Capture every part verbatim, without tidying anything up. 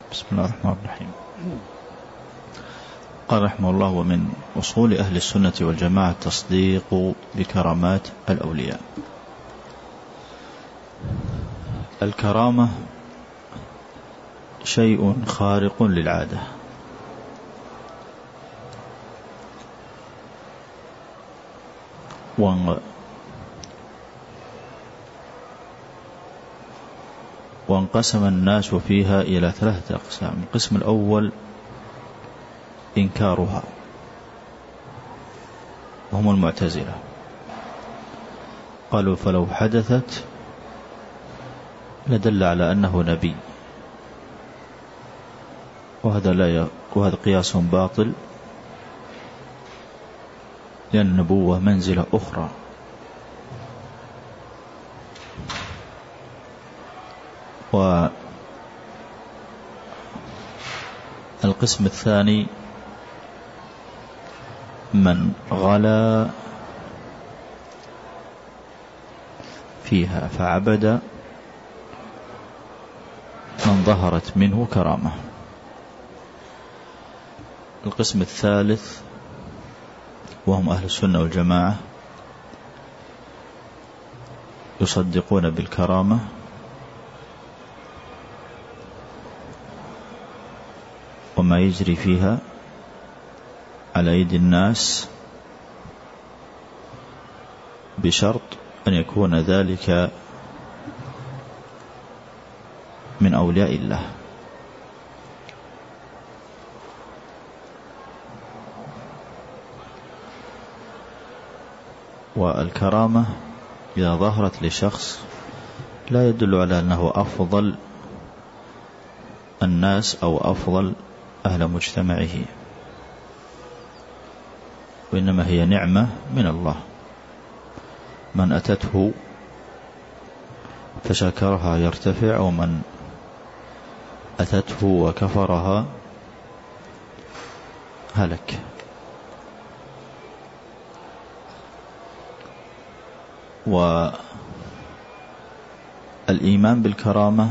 بسم الله الرحمن الرحيم. قال رحمه الله: ومن أصول أهل السنة والجماعة التصديق بكرامات الأولياء. الكرامة شيء خارق للعادة، وانقسم الناس فيها إلى ثلاثة أقسام. القسم الأول إنكارها، وهم المعتزلة، قالوا فلو حدثت لدل على أنه نبي، وهذا لا وهذا قياس باطل، لأن النبوة منزلة أخرى. والقسم الثاني من غلا فيها فعبد من ظهرت منه كرامة. القسم الثالث وهم أهل السنة والجماعة يصدقون بالكرامة وما يجري فيها على أيدي الناس، بشرط أن يكون ذلك من أولياء الله. والكرامة إذا ظهرت لشخص لا يدل على أنه أفضل الناس أو أفضل أهل مجتمعه، وإنما هي نعمة من الله. من أتته فشكرها يرتفع، ومن أتته وكفرها هلك. والإيمان بالكرامة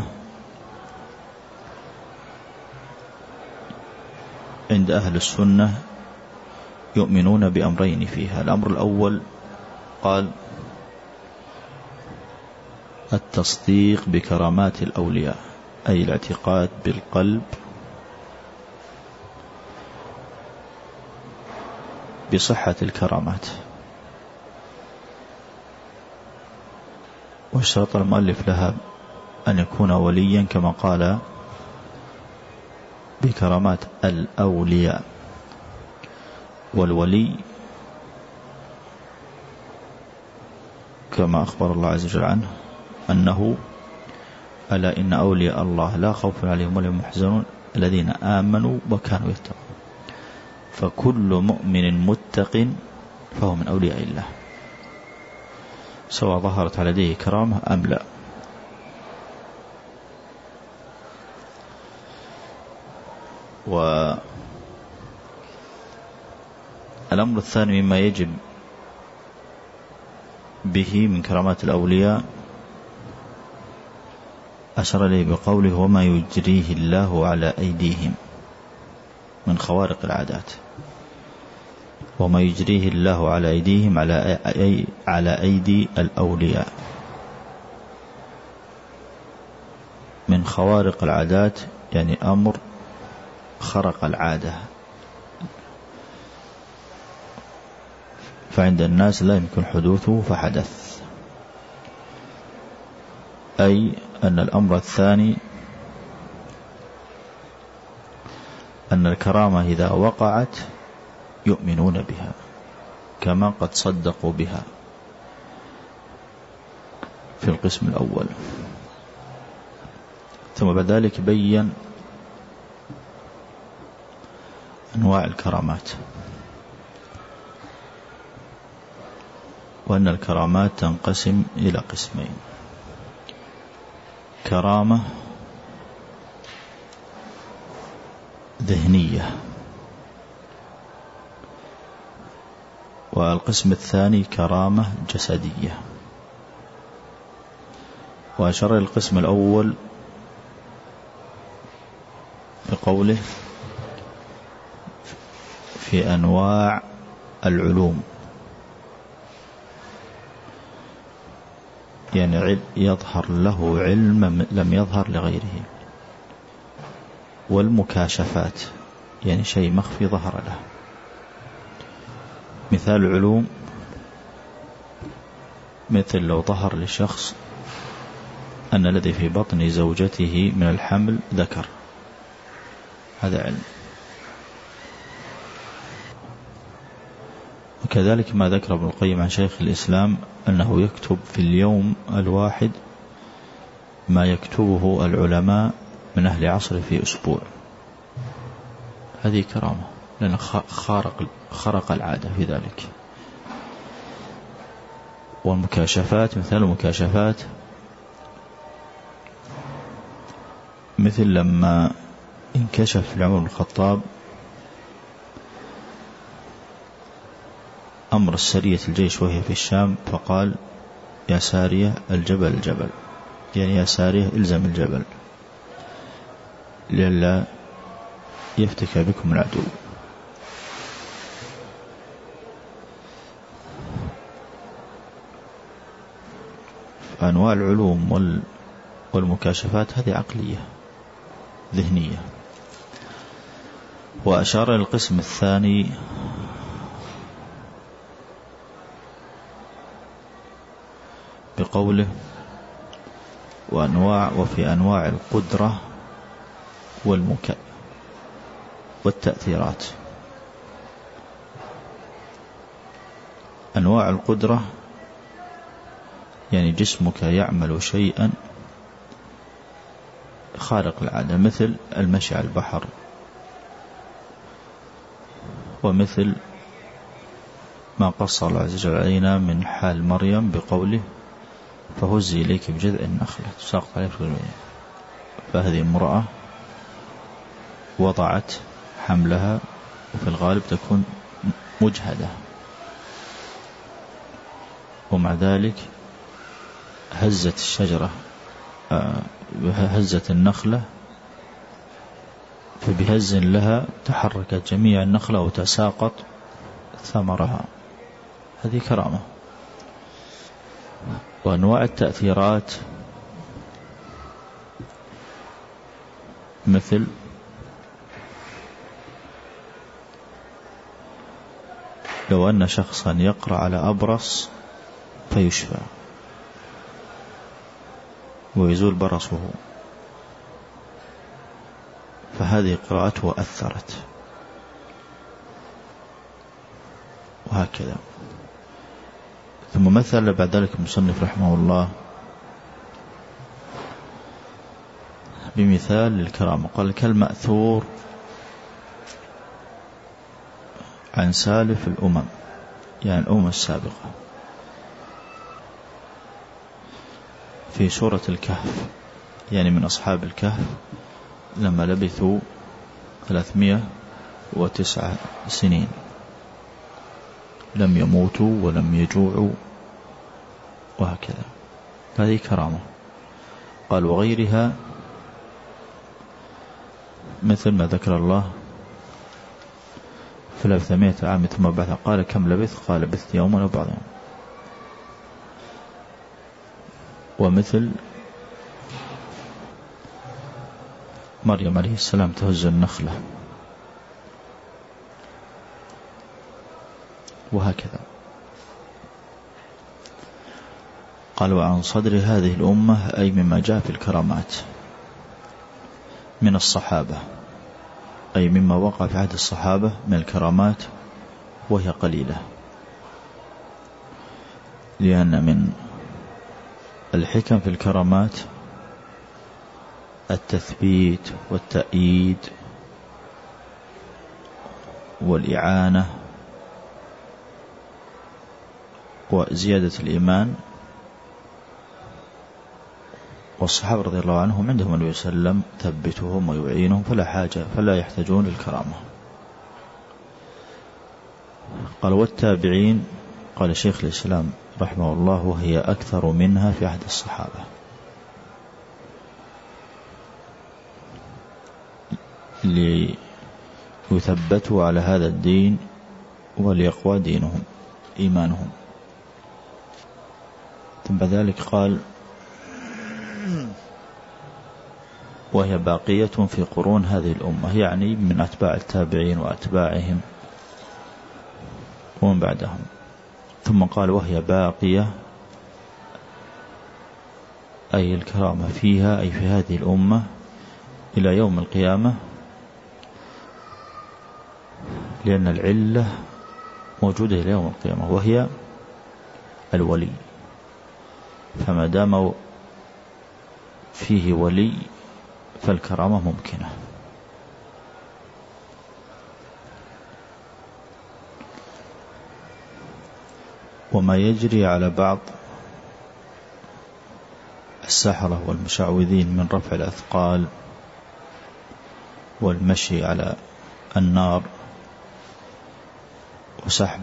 عند أهل السنة يؤمنون بأمرين فيها. الأمر الأول قال التصديق بكرامات الأولياء، أي الاعتقاد بالقلب بصحة الكرامات. واشترط المؤلف لها أن يكون وليا كما قال بكرامات الأولياء. والولي كما أخبر الله عز وجل عنه أنه ألا إن أولياء الله لا خوف عليهم ولا هم يحزنون الذين آمنوا وكانوا يتقون. فكل مؤمن متق فهو من أولياء الله، سواء ظهرت على يديه كرامة أم لا. والأمر الثاني مما يجب به من كرامات الأولياء أشار إليه بقوله وما يجريه الله على أيديهم من خوارق العادات. وما يجريه الله على أيديهم على أي على أيدي الأولياء من خوارق العادات، يعني أمر خرق العادة، فعند الناس لا يمكن حدوثه فحدث. أي أن الأمر الثاني أن الكرامة إذا وقعت يؤمنون بها كما قد صدقوا بها في القسم الأول. ثم بعد ذلك بين أنواع الكرامات، وأن الكرامات تنقسم إلى قسمين: كرامة ذهنية، والقسم الثاني كرامة جسدية. وأشار القسم الأول بقوله في أنواع العلوم، يعني يظهر له علم لم يظهر لغيره. والمكاشفات يعني شيء مخفي ظهر له. مثال العلوم مثل لو ظهر لشخص أن الذي في بطن زوجته من الحمل ذكر، هذا علم. وكذلك ما ذكر ابن القيم عن شيخ الإسلام أنه يكتب في اليوم الواحد ما يكتبه العلماء من أهل عصره في أسبوع، هذه كرامة لأنه خارق, خرق العادة في ذلك. والمكاشفات مثال المكاشفات مثل لما انكشف لعمر بن الخطاب أمر السرية الجيش وهي في الشام، فقال يا سارية الجبل الجبل، يعني يا سارية إلزم الجبل لئلا يفتك بكم العدو. أنواع العلوم والمكاشفات هذه عقلية ذهنية. وأشار إلى القسم الثاني بقوله وأنواع وفي أنواع القدرة والمك والتأثيرات. أنواع القدرة يعني جسمك يعمل شيئا خارق العادة، مثل المشي على البحر، ومثل ما قص الله عز وجل علينا من حال مريم بقوله فهزي إليك بجذع النخلة تساقط عليك في اليمين. فهذه امرأة وضعت حملها وفي الغالب تكون مجهدة، ومع ذلك هزت الشجرة هزت النخلة، فبهز لها تحركت جميع النخلة وتساقط ثمرها، هذه كرامة. وأنواع التأثيرات مثل لو أن شخصا يقرأ على أبرص فيشفى ويزول برصه، فهذه قراءته أثرت، وهكذا. ثم مثل بعد ذلك المصنف رحمه الله بمثال للكرامة، قال كالمأثور عن سالف الأمم، يعني الأمم السابقة، في سورة الكهف، يعني من أصحاب الكهف لما لبثوا ثلاثمائة وتسعة سنين لم يموتوا ولم يجوعوا، وهكذا، هذه كرامة. قال وغيرها مثل ما ذكر الله فلبث مئة عام ثم بعث قال كم لبث قال لبثت يوما أو بعض يوم. ومثل مريم عليه السلام تهز النخلة، وهكذا. قال وعن صدر هذه الأمة أي مما جاء في الكرامات من الصحابة، أي مما وقع في عهد الصحابة من الكرامات، وهي قليلة، لأن من الحكم في الكرامات التثبيت والتأييد والإعانة وزيادة الإيمان. والصحابة رضي الله عنهم عندهم النبي صلى الله عليه وسلم ثبتهم ويعينهم، فلا حاجة فلا يحتاجون للكرامة. قال والتابعين، قال شيخ الإسلام رحمه الله وهي أكثر منها في عهد الصحابة، ليثبتوا على هذا الدين وليقوى دينهم إيمانهم. ثم ذلك قال وهي باقية في قرون هذه الأمة، يعني من أتباع التابعين وأتباعهم ومن بعدهم. ثم قال وهي باقية أي الكرامة فيها أي في هذه الأمة إلى يوم القيامة، لأن العلة موجودة إلى يوم القيامة وهي الولي، فما دام فيه ولي فالكرامة ممكنة. وما يجري على بعض السحرة والمشعوذين من رفع الأثقال والمشي على النار وسحب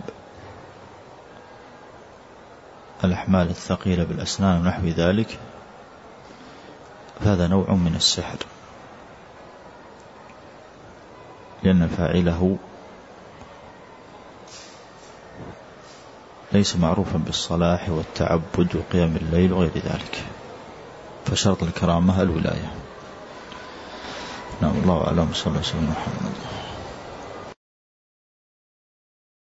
الأحمال الثقيلة بالأسنان ونحو ذلك، فهذا نوع من السحر، لأن فاعله ليس معروفا بالصلاح والتعبد وقيام الليل وغير ذلك، فشرط الكرامة الولاية. نعم، الله أعلم. صلى الله عليه وسلم محمد.